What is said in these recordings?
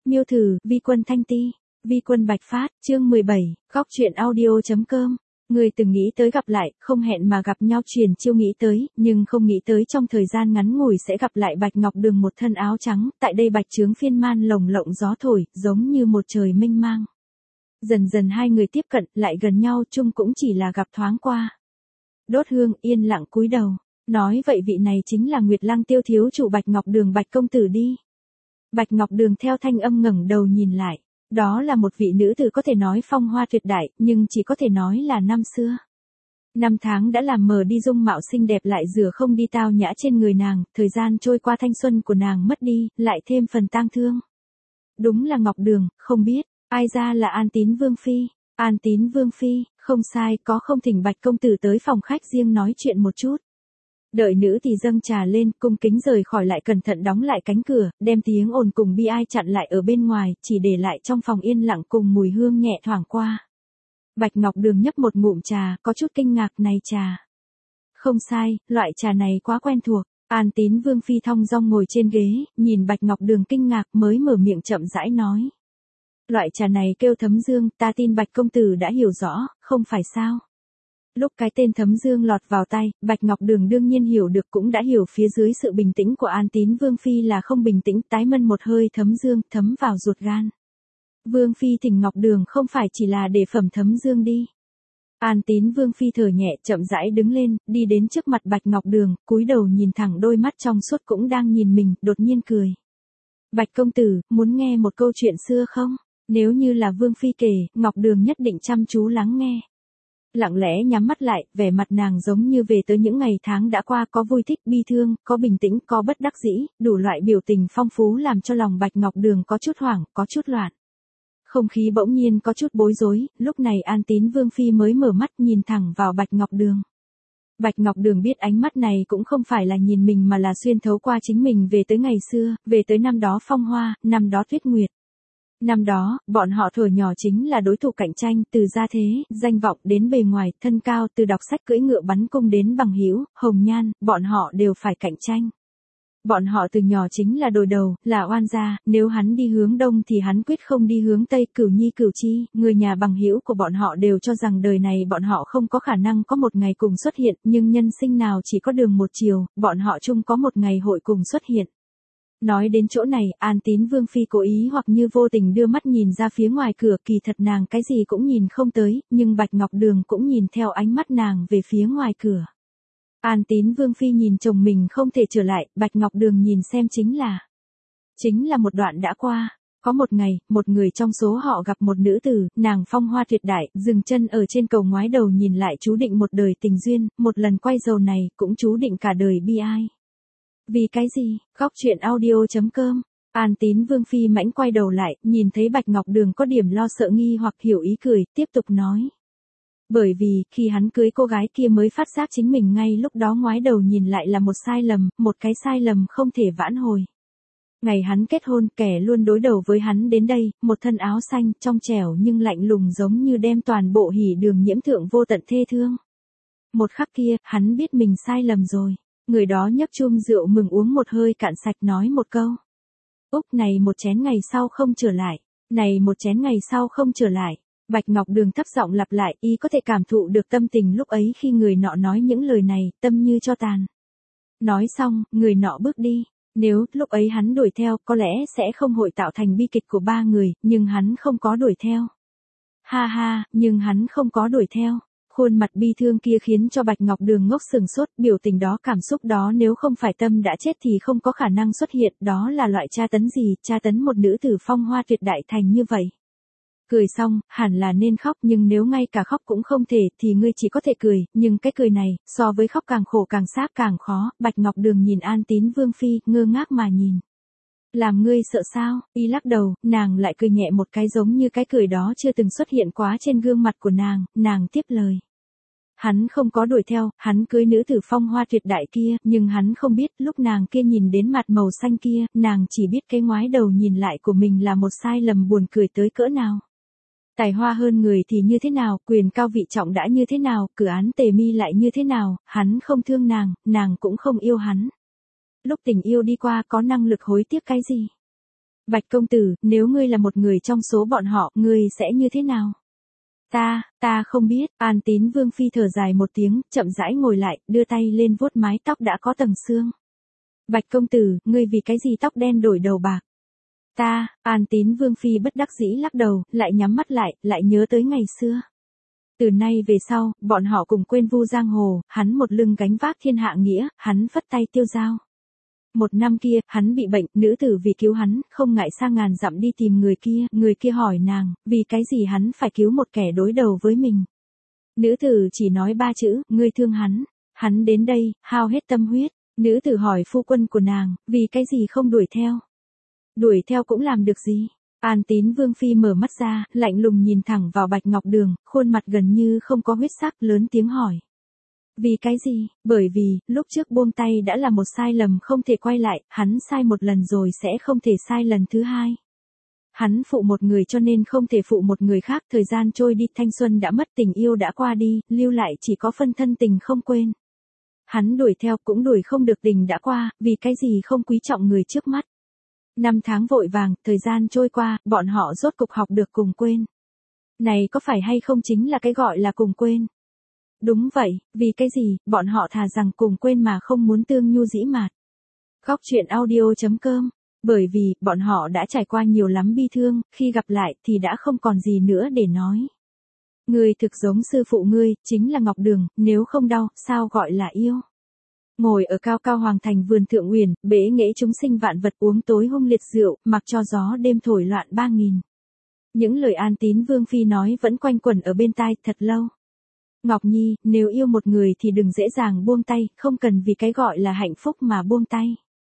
Miêu thử, vi quân thanh ti, vi quân bạch phát, chương 17, góc truyện audio.com. Người từng nghĩ tới gặp lại, không hẹn mà gặp nhau truyền chiêu nghĩ tới, nhưng không nghĩ tới trong thời gian ngắn ngủi sẽ gặp lại Bạch Ngọc Đường một thân áo trắng, tại đây bạch chướng phiên man lồng lộng gió thổi, giống như một trời mênh mang. Dần dần hai người tiếp cận, lại gần nhau chung cũng chỉ là gặp thoáng qua. Đốt hương, yên lặng cúi đầu, nói vậy vị này chính là Nguyệt Lăng Tiêu thiếu chủ Bạch Ngọc Đường Bạch công tử đi. Bạch Ngọc Đường theo thanh âm ngẩng đầu nhìn lại. Đó là một vị nữ tử có thể nói phong hoa tuyệt đại, nhưng chỉ có thể nói là năm xưa. Năm tháng đã làm mờ đi dung mạo xinh đẹp lại rửa không đi tao nhã trên người nàng, thời gian trôi qua thanh xuân của nàng mất đi, lại thêm phần tang thương. Đúng là Ngọc Đường, không biết, ai ra là An Tín Vương Phi. An Tín Vương Phi, không sai, có không thỉnh Bạch công tử tới phòng khách riêng nói chuyện một chút. Đợi nữ thì dâng trà lên, cung kính rời khỏi lại cẩn thận đóng lại cánh cửa, đem tiếng ồn cùng bi ai chặn lại ở bên ngoài, chỉ để lại trong phòng yên lặng cùng mùi hương nhẹ thoảng qua. Bạch Ngọc Đường nhấp một ngụm trà, có chút kinh ngạc, này trà. Không sai, loại trà này quá quen thuộc. An Tín Vương Phi thong dong ngồi trên ghế, nhìn Bạch Ngọc Đường kinh ngạc mới mở miệng chậm rãi nói. Loại trà này kêu Thấm Dương, ta tin Bạch công tử đã hiểu rõ, không phải sao? Lúc cái tên Thấm Dương lọt vào tay, Bạch Ngọc Đường đương nhiên hiểu được cũng đã hiểu phía dưới sự bình tĩnh của An Tín Vương Phi là không bình tĩnh, tái mân một hơi Thấm Dương, thấm vào ruột gan. Vương Phi thỉnh Ngọc Đường không phải chỉ là để phẩm Thấm Dương đi. An Tín Vương Phi thở nhẹ chậm rãi đứng lên, đi đến trước mặt Bạch Ngọc Đường, cúi đầu nhìn thẳng đôi mắt trong suốt cũng đang nhìn mình, đột nhiên cười. Bạch công tử, muốn nghe một câu chuyện xưa không? Nếu như là Vương Phi kể, Ngọc Đường nhất định chăm chú lắng nghe. Lặng lẽ nhắm mắt lại, vẻ mặt nàng giống như về tới những ngày tháng đã qua, có vui thích, bi thương, có bình tĩnh, có bất đắc dĩ, đủ loại biểu tình phong phú làm cho lòng Bạch Ngọc Đường có chút hoảng, có chút loạn. Không khí bỗng nhiên có chút bối rối, lúc này An Tín Vương Phi mới mở mắt nhìn thẳng vào Bạch Ngọc Đường. Bạch Ngọc Đường biết ánh mắt này cũng không phải là nhìn mình mà là xuyên thấu qua chính mình về tới ngày xưa, về tới năm đó phong hoa, năm đó tuyết nguyệt. Năm đó, bọn họ thuở nhỏ chính là đối thủ cạnh tranh, từ gia thế, danh vọng đến bề ngoài, thân cao, từ đọc sách cưỡi ngựa bắn cung đến bằng hữu, hồng nhan, bọn họ đều phải cạnh tranh. Bọn họ từ nhỏ chính là đối đầu, là oan gia, nếu hắn đi hướng đông thì hắn quyết không đi hướng tây, Cửu Nhi Cửu Chi, người nhà bằng hữu của bọn họ đều cho rằng đời này bọn họ không có khả năng có một ngày cùng xuất hiện, nhưng nhân sinh nào chỉ có đường một chiều, bọn họ chung có một ngày hội cùng xuất hiện. Nói đến chỗ này, An Tín Vương Phi cố ý hoặc như vô tình đưa mắt nhìn ra phía ngoài cửa, kỳ thật nàng cái gì cũng nhìn không tới, nhưng Bạch Ngọc Đường cũng nhìn theo ánh mắt nàng về phía ngoài cửa. An Tín Vương Phi nhìn chồng mình không thể trở lại, Bạch Ngọc Đường nhìn xem chính là một đoạn đã qua. Có một ngày, một người trong số họ gặp một nữ tử, nàng phong hoa tuyệt đại, dừng chân ở trên cầu ngoái đầu nhìn lại chú định một đời tình duyên, một lần quay dầu này, cũng chú định cả đời bi ai. Vì cái gì? Góc truyện audio.com. An Tín Vương Phi mãnh quay đầu lại, nhìn thấy Bạch Ngọc Đường có điểm lo sợ nghi hoặc hiểu ý cười, tiếp tục nói. Bởi vì, khi hắn cưới cô gái kia mới phát giác chính mình ngay lúc đó ngoái đầu nhìn lại là một sai lầm, một cái sai lầm không thể vãn hồi. Ngày hắn kết hôn, kẻ luôn đối đầu với hắn đến đây, một thân áo xanh, trong trẻo nhưng lạnh lùng giống như đem toàn bộ hỉ đường nhiễm thượng vô tận thê thương. Một khắc kia, hắn biết mình sai lầm rồi. Người đó nhấp chum rượu mừng uống một hơi cạn sạch nói một câu. Úc này một chén ngày sau không trở lại. Này một chén ngày sau không trở lại. Bạch Ngọc Đường thấp giọng lặp lại, y có thể cảm thụ được tâm tình lúc ấy khi người nọ nói những lời này, tâm như cho tàn. Nói xong, người nọ bước đi. Nếu lúc ấy hắn đuổi theo, có lẽ sẽ không hội tạo thành bi kịch của ba người, nhưng hắn không có đuổi theo. Ha ha, nhưng hắn không có đuổi theo. Khuôn mặt bi thương kia khiến cho Bạch Ngọc Đường ngốc sừng sốt, biểu tình đó cảm xúc đó nếu không phải tâm đã chết thì không có khả năng xuất hiện, đó là loại tra tấn gì, tra tấn một nữ tử phong hoa tuyệt đại thành như vậy. Cười xong, hẳn là nên khóc nhưng nếu ngay cả khóc cũng không thể thì ngươi chỉ có thể cười, nhưng cái cười này, so với khóc càng khổ càng sáp càng khó, Bạch Ngọc Đường nhìn An Tín Vương Phi, ngơ ngác mà nhìn. Làm ngươi sợ sao? Y lắc đầu, nàng lại cười nhẹ một cái giống như cái cười đó chưa từng xuất hiện quá trên gương mặt của nàng tiếp lời. Hắn không có đuổi theo, hắn cưới nữ tử phong hoa tuyệt đại kia, nhưng hắn không biết lúc nàng kia nhìn đến mặt màu xanh kia, nàng chỉ biết cái ngoái đầu nhìn lại của mình là một sai lầm buồn cười tới cỡ nào. Tài hoa hơn người thì như thế nào, quyền cao vị trọng đã như thế nào, cửa án tề mi lại như thế nào, hắn không thương nàng cũng không yêu hắn. Lúc tình yêu đi qua có năng lực hối tiếc cái gì? Bạch công tử, nếu ngươi là một người trong số bọn họ, ngươi sẽ như thế nào? Ta không biết, An Tín Vương Phi thở dài một tiếng, chậm rãi ngồi lại, đưa tay lên vuốt mái tóc đã có tầng xương. Bạch công tử, ngươi vì cái gì tóc đen đổi đầu bạc? An Tín Vương Phi bất đắc dĩ lắc đầu, lại nhắm mắt lại nhớ tới ngày xưa. Từ nay về sau, bọn họ cùng quên vu giang hồ, hắn một lưng gánh vác thiên hạ nghĩa, hắn phất tay tiêu dao. Một năm kia, hắn bị bệnh, nữ tử vì cứu hắn, không ngại xa ngàn dặm đi tìm người kia hỏi nàng, vì cái gì hắn phải cứu một kẻ đối đầu với mình. Nữ tử chỉ nói 3 chữ, ngươi thương hắn đến đây, hao hết tâm huyết, nữ tử hỏi phu quân của nàng, vì cái gì không đuổi theo. Đuổi theo cũng làm được gì. An Tín Vương Phi mở mắt ra, lạnh lùng nhìn thẳng vào Bạch Ngọc Đường, khuôn mặt gần như không có huyết sắc, lớn tiếng hỏi. Vì cái gì? Bởi vì, lúc trước buông tay đã là một sai lầm không thể quay lại, hắn sai một lần rồi sẽ không thể sai lần thứ hai. Hắn phụ một người cho nên không thể phụ một người khác, thời gian trôi đi, thanh xuân đã mất, tình yêu đã qua đi, lưu lại chỉ có phân thân tình không quên. Hắn đuổi theo cũng đuổi không được, tình đã qua, vì cái gì không quý trọng người trước mắt. 5 tháng vội vàng, thời gian trôi qua, bọn họ rốt cục học được cùng quên. Này có phải hay không chính là cái gọi là cùng quên? Đúng vậy, vì cái gì, bọn họ thà rằng cùng quên mà không muốn tương nhu dĩ mạt. Góc truyện audio.com. Bởi vì, bọn họ đã trải qua nhiều lắm bi thương, khi gặp lại thì đã không còn gì nữa để nói. Ngươi thực giống sư phụ ngươi, chính là Ngọc Đường, nếu không đau, sao gọi là yêu. Ngồi ở cao cao hoàng thành vườn thượng uyển, bế nghệ chúng sinh vạn vật, uống tối hung liệt rượu, mặc cho gió đêm thổi loạn 3000. Những lời An Tín Vương Phi nói vẫn quanh quẩn ở bên tai thật lâu. Ngọc Nhi, nếu yêu một người thì đừng dễ dàng buông tay, không cần vì cái gọi là hạnh phúc mà buông tay.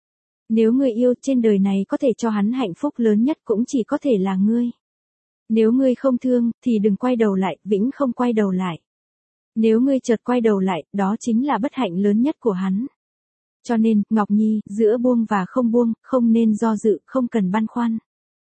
Nếu người yêu trên đời này có thể cho hắn hạnh phúc lớn nhất cũng chỉ có thể là ngươi. Nếu ngươi không thương, thì đừng quay đầu lại, vĩnh không quay đầu lại. Nếu ngươi chợt quay đầu lại, đó chính là bất hạnh lớn nhất của hắn. Cho nên, Ngọc Nhi, giữa buông và không buông, không nên do dự, không cần băn khoăn.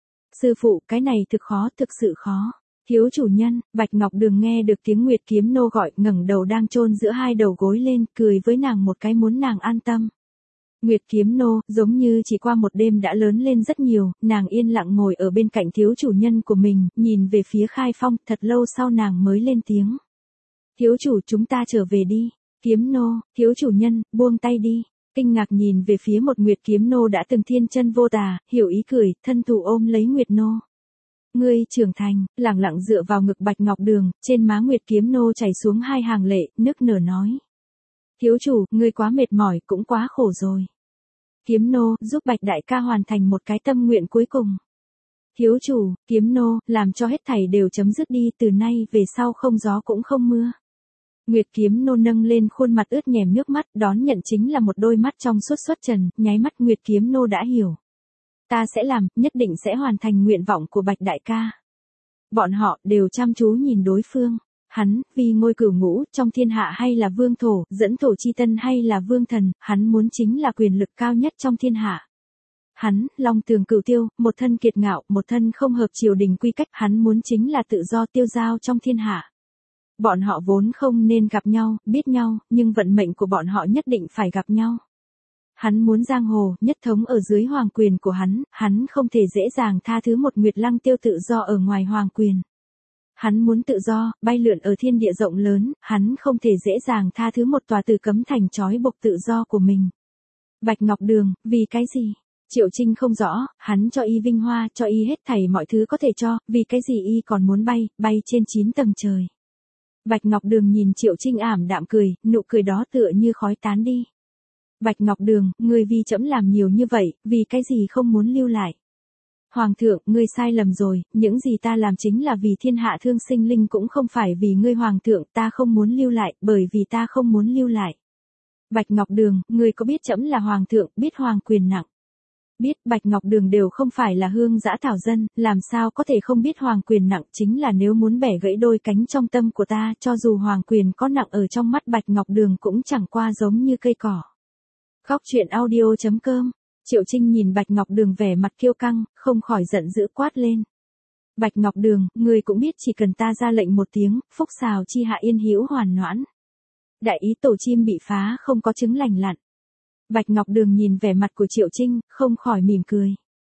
Sư phụ, cái này thực khó, thực sự khó. Thiếu chủ nhân, Bạch Ngọc Đường nghe được tiếng Nguyệt Kiếm Nô gọi, ngẩng đầu đang chôn giữa hai đầu gối lên, cười với nàng một cái muốn nàng an tâm. Nguyệt Kiếm Nô, giống như chỉ qua một đêm đã lớn lên rất nhiều, nàng yên lặng ngồi ở bên cạnh thiếu chủ nhân của mình, nhìn về phía Khai Phong, thật lâu sau nàng mới lên tiếng. Thiếu chủ, chúng ta trở về đi. Kiếm Nô, thiếu chủ nhân, buông tay đi. Kinh ngạc nhìn về phía một Nguyệt Kiếm Nô đã từng thiên chân vô tà, hiểu ý cười, thân thủ ôm lấy Nguyệt Nô. Ngươi trưởng thành, lẳng lặng dựa vào ngực Bạch Ngọc Đường, trên má Nguyệt Kiếm Nô chảy xuống 2 hàng lệ, nức nở nói. Thiếu chủ, ngươi quá mệt mỏi, cũng quá khổ rồi. Kiếm Nô, giúp Bạch đại ca hoàn thành một cái tâm nguyện cuối cùng. Thiếu chủ, Kiếm Nô, làm cho hết thảy đều chấm dứt đi, từ nay về sau không gió cũng không mưa. Nguyệt Kiếm Nô nâng lên khuôn mặt ướt nhèm nước mắt, đón nhận chính là một đôi mắt trong suốt xuất trần, nháy mắt Nguyệt Kiếm Nô đã hiểu. Ta sẽ làm, nhất định sẽ hoàn thành nguyện vọng của Bạch đại ca. Bọn họ đều chăm chú nhìn đối phương. Hắn, vì ngôi cửu ngũ, trong thiên hạ hay là vương thổ, dẫn thổ chi tân hay là vương thần, hắn muốn chính là quyền lực cao nhất trong thiên hạ. Hắn, long tường cửu tiêu, một thân kiệt ngạo, một thân không hợp triều đình quy cách, hắn muốn chính là tự do tiêu dao trong thiên hạ. Bọn họ vốn không nên gặp nhau, biết nhau, nhưng vận mệnh của bọn họ nhất định phải gặp nhau. Hắn muốn giang hồ, nhất thống ở dưới hoàng quyền của hắn không thể dễ dàng tha thứ một Nguyệt Lăng Tiêu tự do ở ngoài hoàng quyền. Hắn muốn tự do, bay lượn ở thiên địa rộng lớn, hắn không thể dễ dàng tha thứ một tòa tử cấm thành trói buộc tự do của mình. Bạch Ngọc Đường, vì cái gì? Triệu Trinh không rõ, hắn cho y vinh hoa, cho y hết thảy mọi thứ có thể cho, vì cái gì y còn muốn bay trên 9 tầng trời. Bạch Ngọc Đường nhìn Triệu Trinh ảm đạm cười, nụ cười đó tựa như khói tán đi. Bạch Ngọc Đường, ngươi vì trẫm làm nhiều như vậy, vì cái gì không muốn lưu lại? Hoàng thượng, ngươi sai lầm rồi, những gì ta làm chính là vì thiên hạ thương sinh linh cũng không phải vì ngươi hoàng thượng, ta không muốn lưu lại, bởi vì ta không muốn lưu lại. Bạch Ngọc Đường, ngươi có biết trẫm là hoàng thượng, biết hoàng quyền nặng? Biết, Bạch Ngọc Đường đều không phải là hương dã thảo dân, làm sao có thể không biết hoàng quyền nặng, chính là nếu muốn bẻ gãy đôi cánh trong tâm của ta, cho dù hoàng quyền có nặng ở trong mắt Bạch Ngọc Đường cũng chẳng qua giống như cây cỏ. Góc truyện audio.com. Triệu Trinh nhìn Bạch Ngọc Đường vẻ mặt kiêu căng, không khỏi giận dữ quát lên. Bạch Ngọc Đường, ngươi cũng biết chỉ cần ta ra lệnh một tiếng, phúc xào chi hạ yên hữu hoàn noãn. Đại ý tổ chim bị phá không có trứng lành lặn. Bạch Ngọc Đường nhìn vẻ mặt của Triệu Trinh, không khỏi mỉm cười.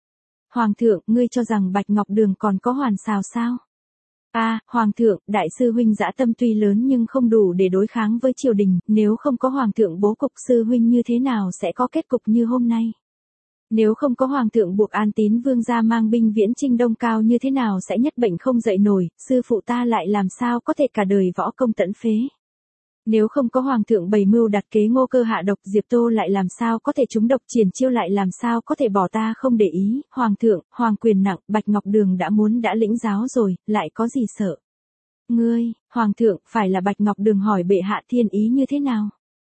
Hoàng thượng, ngươi cho rằng Bạch Ngọc Đường còn có hoàn xào sao? Hoàng thượng, đại sư huynh dã tâm tuy lớn nhưng không đủ để đối kháng với triều đình, nếu không có hoàng thượng bố cục sư huynh như thế nào sẽ có kết cục như hôm nay? Nếu không có hoàng thượng buộc An Tín vương gia mang binh viễn chinh Đông Cao như thế nào sẽ nhất bệnh không dậy nổi, sư phụ ta lại làm sao có thể cả đời võ công tận phế? Nếu không có hoàng thượng bày mưu đặt kế Ngô Cơ hạ độc, Diệp Tô lại làm sao có thể trúng độc, Triển Chiêu lại làm sao có thể bỏ ta không để ý, hoàng thượng, hoàng quyền nặng, Bạch Ngọc Đường đã lĩnh giáo rồi, lại có gì sợ? Ngươi, hoàng thượng, phải là Bạch Ngọc Đường hỏi bệ hạ thiên ý như thế nào?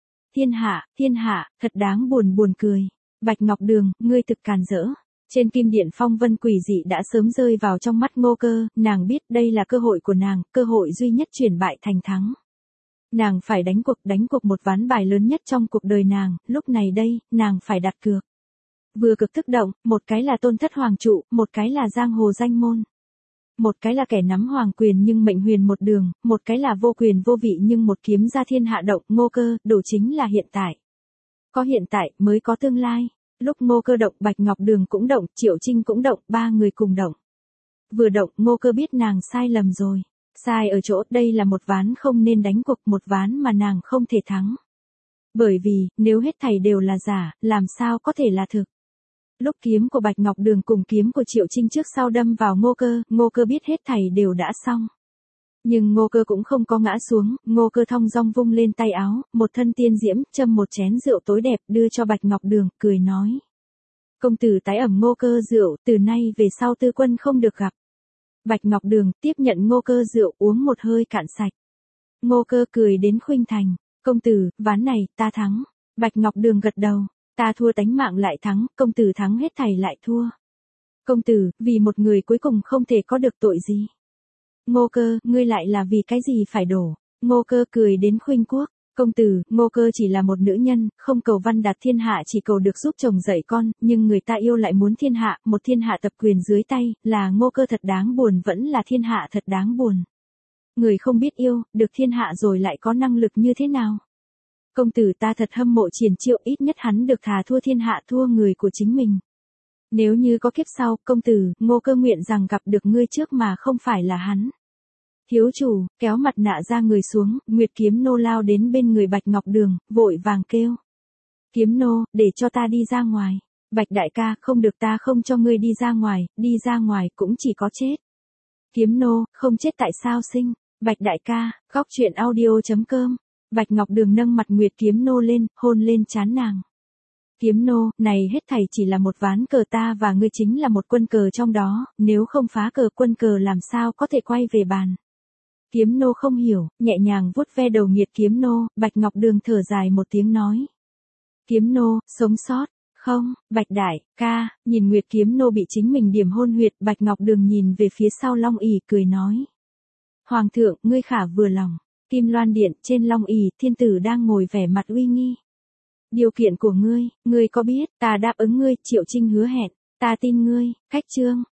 Thiên hạ, thật đáng buồn cười. Bạch Ngọc Đường, ngươi thực càn rỡ. Trên kim điện phong vân quỷ dị đã sớm rơi vào trong mắt Ngô Cơ, nàng biết đây là cơ hội của nàng, cơ hội duy nhất chuyển bại thành thắng. Nàng phải đánh cuộc một ván bài lớn nhất trong cuộc đời nàng, lúc này đây, nàng phải đặt cược. Vừa cực thức động, một cái là tôn thất hoàng trụ, một cái là giang hồ danh môn. Một cái là kẻ nắm hoàng quyền nhưng mệnh huyền một đường, một cái là vô quyền vô vị nhưng một kiếm ra thiên hạ động. Ngô Cơ, đủ chính là hiện tại. Có hiện tại mới có tương lai. Lúc Ngô Cơ động, Bạch Ngọc Đường cũng động, Triệu Trinh cũng động, ba người cùng động. Vừa động, Ngô Cơ biết nàng sai lầm rồi. Sai ở chỗ, đây là một ván không nên đánh cuộc, một ván mà nàng không thể thắng. Bởi vì, nếu hết thảy đều là giả, làm sao có thể là thực. Lúc kiếm của Bạch Ngọc Đường cùng kiếm của Triệu Trinh trước sau đâm vào Ngô Cơ biết hết thảy đều đã xong. Nhưng Ngô Cơ cũng không có ngã xuống, Ngô Cơ thong dong vung lên tay áo, một thân tiên diễm, châm một chén rượu tối đẹp đưa cho Bạch Ngọc Đường, cười nói. Công tử tái ẩm Ngô Cơ rượu, từ nay về sau tư quân không được gặp. Bạch Ngọc Đường tiếp nhận Ngô Cơ rượu uống một hơi cạn sạch. Ngô Cơ cười đến khuynh thành, công tử, ván này, ta thắng. Bạch Ngọc Đường gật đầu, ta thua tánh mạng lại thắng, công tử thắng hết thảy lại thua. Công tử, vì một người cuối cùng không thể có được tội gì. Ngô Cơ, ngươi lại là vì cái gì phải đổ? Ngô Cơ cười đến khuynh quốc. Công tử, Ngô Cơ chỉ là một nữ nhân, không cầu văn đạt thiên hạ, chỉ cầu được giúp chồng dạy con, nhưng người ta yêu lại muốn thiên hạ, một thiên hạ tập quyền dưới tay, là Ngô Cơ thật đáng buồn, vẫn là thiên hạ thật đáng buồn. Người không biết yêu, được thiên hạ rồi lại có năng lực như thế nào? Công tử, ta thật hâm mộ Triển Chiêu, ít nhất hắn được thà thua thiên hạ, thua người của chính mình. Nếu như có kiếp sau, công tử, Ngô Cơ nguyện rằng gặp được ngươi trước mà không phải là hắn. Thiếu chủ, kéo mặt nạ ra người xuống, Nguyệt Kiếm Nô lao đến bên người Bạch Ngọc Đường, vội vàng kêu. Kiếm Nô, để cho ta đi ra ngoài. Bạch đại ca, không được, ta không cho ngươi đi ra ngoài cũng chỉ có chết. Kiếm Nô, không chết tại sao sinh? Bạch đại ca, khóc chuyện audio.com. Bạch Ngọc Đường nâng mặt Nguyệt Kiếm Nô lên, hôn lên trán nàng. Kiếm Nô, này hết thảy chỉ là một ván cờ, ta và ngươi chính là một quân cờ trong đó, nếu không phá cờ quân cờ làm sao có thể quay về bàn. Kiếm Nô không hiểu, nhẹ nhàng vuốt ve đầu Nguyệt Kiếm Nô, Bạch Ngọc Đường thở dài một tiếng nói. Kiếm Nô, sống sót, không, Bạch đại ca, nhìn Nguyệt Kiếm Nô bị chính mình điểm hôn huyệt, Bạch Ngọc Đường nhìn về phía sau Long ỷ cười nói. Hoàng thượng, ngươi khả vừa lòng. Kim Loan Điện, trên Long ỷ, thiên tử đang ngồi vẻ mặt uy nghi. Điều kiện của ngươi có biết, ta đáp ứng ngươi, Triệu Trinh hứa hẹn, ta tin ngươi, cách chương.